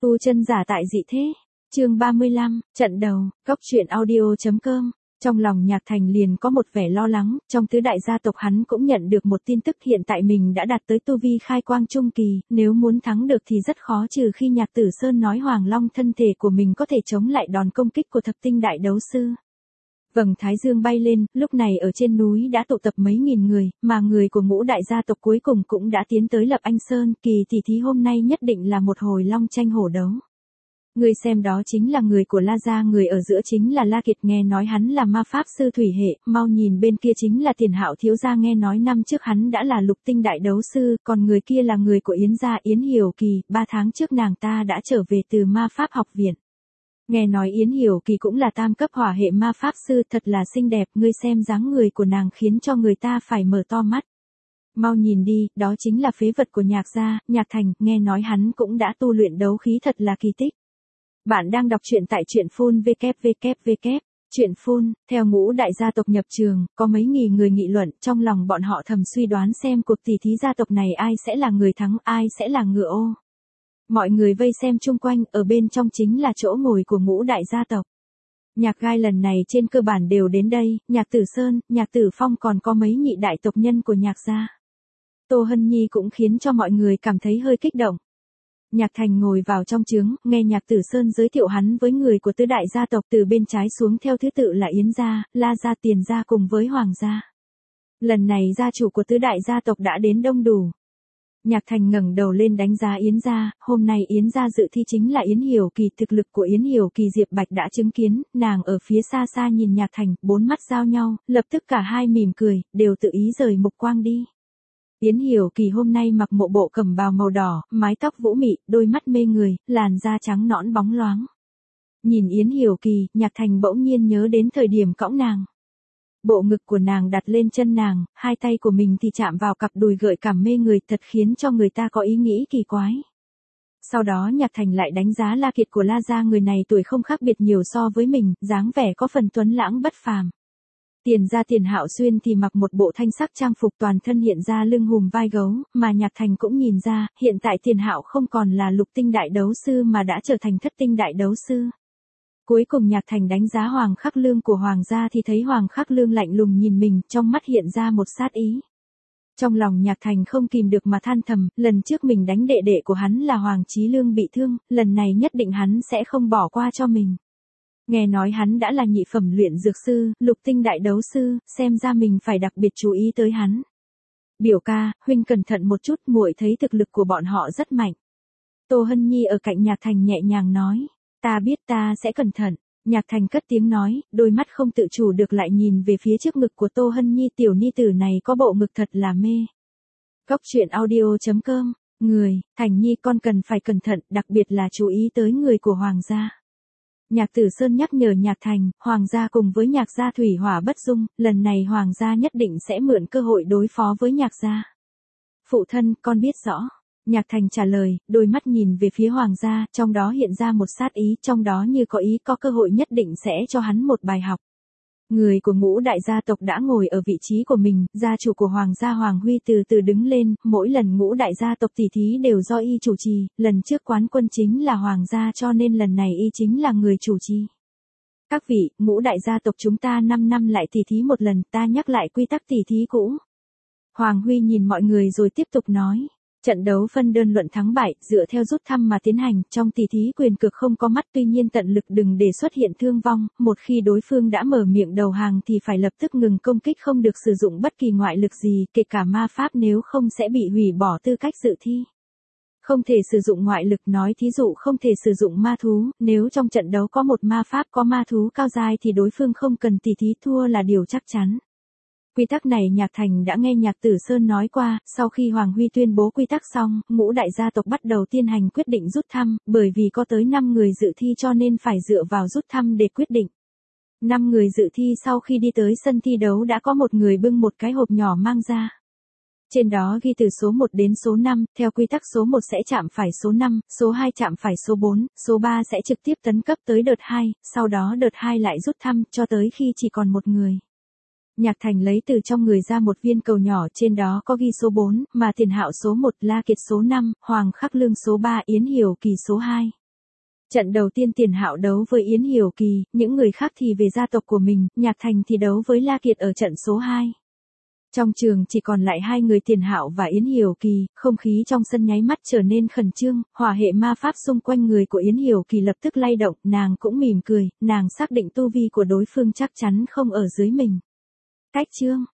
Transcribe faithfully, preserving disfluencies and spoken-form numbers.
Tu chân giả tại dị thế. Chương ba mươi lăm, trận đầu, góc truyện audio.com. Trong lòng Nhạc Thành liền có một vẻ lo lắng, trong tứ đại gia tộc hắn cũng nhận được một tin tức hiện tại mình đã đạt tới tu vi khai quang trung kỳ, nếu muốn thắng được thì rất khó trừ khi Nhạc Tử Sơn nói Hoàng Long thân thể của mình có thể chống lại đòn công kích của thập tinh đại đấu sư. Vầng thái dương bay lên, lúc này ở trên núi đã tụ tập mấy nghìn người, mà người của ngũ đại gia tộc cuối cùng cũng đã tiến tới Lập Anh Sơn, kỳ tỷ thí hôm nay nhất định là một hồi long tranh hổ đấu. Người xem đó chính là người của La gia, người ở giữa chính là La Kiệt, nghe nói hắn là ma pháp sư thủy hệ, mau nhìn bên kia chính là Tiền Hạo thiếu gia, nghe nói năm trước hắn đã là lục tinh đại đấu sư, còn người kia là người của Yến gia, Yến Hiểu Kỳ, ba tháng trước nàng ta đã trở về từ ma pháp học viện. Nghe nói Yến Hiểu Kỳ cũng là tam cấp hỏa hệ ma pháp sư, thật là xinh đẹp, ngươi xem dáng người của nàng khiến cho người ta phải mở to mắt. Mau nhìn đi, đó chính là phế vật của Nhạc gia, Nhạc Thành, nghe nói hắn cũng đã tu luyện đấu khí, thật là kỳ tích. Bạn đang đọc truyện tại truyện phun vê kép vê kép vê kép. Truyện phun, theo ngũ đại gia tộc nhập trường, có mấy nghìn người nghị luận, trong lòng bọn họ thầm suy đoán xem cuộc tỷ thí gia tộc này ai sẽ là người thắng, ai sẽ là ngựa ô. Mọi người vây xem chung quanh, ở bên trong chính là chỗ ngồi của ngũ đại gia tộc. Nhạc Gai lần này trên cơ bản đều đến đây, Nhạc Tử Sơn, Nhạc Tử Phong, còn có mấy nhị đại tộc nhân của Nhạc gia. Tô Hân Nhi cũng khiến cho mọi người cảm thấy hơi kích động. Nhạc Thành ngồi vào trong trướng, nghe Nhạc Tử Sơn giới thiệu hắn với người của tứ đại gia tộc, từ bên trái xuống theo thứ tự là Yến gia, La gia, Tiền gia cùng với Hoàng gia. Lần này gia chủ của tứ đại gia tộc đã đến đông đủ. Nhạc Thành ngẩng đầu lên đánh giá Yến gia, hôm nay Yến gia dự thi chính là Yến Hiểu Kỳ, thực lực của Yến Hiểu Kỳ Diệp Bạch đã chứng kiến, nàng ở phía xa xa nhìn Nhạc Thành, bốn mắt giao nhau, lập tức cả hai mỉm cười, đều tự ý rời mục quang đi. Yến Hiểu Kỳ hôm nay mặc một bộ cẩm bào màu đỏ, mái tóc vũ mị, đôi mắt mê người, làn da trắng nõn bóng loáng. Nhìn Yến Hiểu Kỳ, Nhạc Thành bỗng nhiên nhớ đến thời điểm cõng nàng. Bộ ngực của nàng đặt lên chân nàng, hai tay của mình thì chạm vào cặp đùi gợi cảm mê người, thật khiến cho người ta có ý nghĩ kỳ quái. Sau đó Nhạc Thành lại đánh giá La Kiệt của La gia, người này tuổi không khác biệt nhiều so với mình, dáng vẻ có phần tuấn lãng bất phàm. Tiền gia Tiền Hạo Xuyên thì mặc một bộ thanh sắc trang phục, toàn thân hiện ra lưng hùm vai gấu, mà Nhạc Thành cũng nhìn ra, hiện tại Tiền Hạo không còn là lục tinh đại đấu sư mà đã trở thành thất tinh đại đấu sư. Cuối cùng Nhạc Thành đánh giá Hoàng Khắc Lương của Hoàng gia thì thấy Hoàng Khắc Lương lạnh lùng nhìn mình, trong mắt hiện ra một sát ý. Trong lòng Nhạc Thành không kìm được mà than thầm, lần trước mình đánh đệ đệ của hắn là Hoàng Chí Lương bị thương, lần này nhất định hắn sẽ không bỏ qua cho mình. Nghe nói hắn đã là nhị phẩm luyện dược sư, lục tinh đại đấu sư, xem ra mình phải đặc biệt chú ý tới hắn. Biểu ca, huynh cẩn thận một chút, muội thấy thực lực của bọn họ rất mạnh. Tô Hân Nhi ở cạnh Nhạc Thành nhẹ nhàng nói, ta biết, ta sẽ cẩn thận. Nhạc Thành cất tiếng nói, đôi mắt không tự chủ được lại nhìn về phía trước ngực của Tô Hân Nhi, tiểu ni tử này có bộ ngực thật là mê. Góc truyện audio.com, người, Thành Nhi con cần phải cẩn thận, đặc biệt là chú ý tới người của Hoàng gia. Nhạc Tử Sơn nhắc nhở Nhạc Thành, Hoàng gia cùng với Nhạc gia thủy hỏa bất dung, lần này Hoàng gia nhất định sẽ mượn cơ hội đối phó với Nhạc gia. Phụ thân, con biết rõ. Nhạc Thành trả lời, đôi mắt nhìn về phía Hoàng gia, trong đó hiện ra một sát ý, trong đó như có ý có cơ hội nhất định sẽ cho hắn một bài học. Người của ngũ đại gia tộc đã ngồi ở vị trí của mình, gia chủ của Hoàng gia Hoàng Huy từ từ đứng lên, mỗi lần ngũ đại gia tộc tỷ thí đều do y chủ trì, lần trước quán quân chính là Hoàng gia cho nên lần này y chính là người chủ trì. Các vị, ngũ đại gia tộc chúng ta năm năm lại tỷ thí một lần, ta nhắc lại quy tắc tỷ thí cũ. Hoàng Huy nhìn mọi người rồi tiếp tục nói. Trận đấu phân đơn luận thắng bại, dựa theo rút thăm mà tiến hành, trong tỷ thí quyền cược không có mắt, tuy nhiên tận lực đừng để xuất hiện thương vong, một khi đối phương đã mở miệng đầu hàng thì phải lập tức ngừng công kích, không được sử dụng bất kỳ ngoại lực gì, kể cả ma pháp, nếu không sẽ bị hủy bỏ tư cách dự thi. Không thể sử dụng ngoại lực, nói thí dụ không thể sử dụng ma thú, nếu trong trận đấu có một ma pháp có ma thú cao giai thì đối phương không cần tỷ thí, thua là điều chắc chắn. Quy tắc này Nhạc Thành đã nghe Nhạc Tử Sơn nói qua, sau khi Hoàng Huy tuyên bố quy tắc xong, ngũ đại gia tộc bắt đầu tiến hành quyết định rút thăm, bởi vì có tới năm người dự thi cho nên phải dựa vào rút thăm để quyết định. năm người dự thi sau khi đi tới sân thi đấu đã có một người bưng một cái hộp nhỏ mang ra. Trên đó ghi từ số một đến số năm, theo quy tắc số một sẽ chạm phải số năm, số hai chạm phải số bốn, số ba sẽ trực tiếp tấn cấp tới đợt hai, sau đó đợt hai lại rút thăm, cho tới khi chỉ còn một người. Nhạc Thành lấy từ trong người ra một viên cầu nhỏ, trên đó có ghi số bốn, mà Tiền Hạo số một, La Kiệt số năm, Hoàng Khắc Lương số ba, Yến Hiểu Kỳ số hai. Trận đầu tiên Tiền Hạo đấu với Yến Hiểu Kỳ, những người khác thì về gia tộc của mình, Nhạc Thành thì đấu với La Kiệt ở trận số hai. Trong trường chỉ còn lại hai người Tiền Hạo và Yến Hiểu Kỳ, không khí trong sân nháy mắt trở nên khẩn trương, hỏa hệ ma pháp xung quanh người của Yến Hiểu Kỳ lập tức lay động, nàng cũng mỉm cười, nàng xác định tu vi của đối phương chắc chắn không ở dưới mình. Cách chương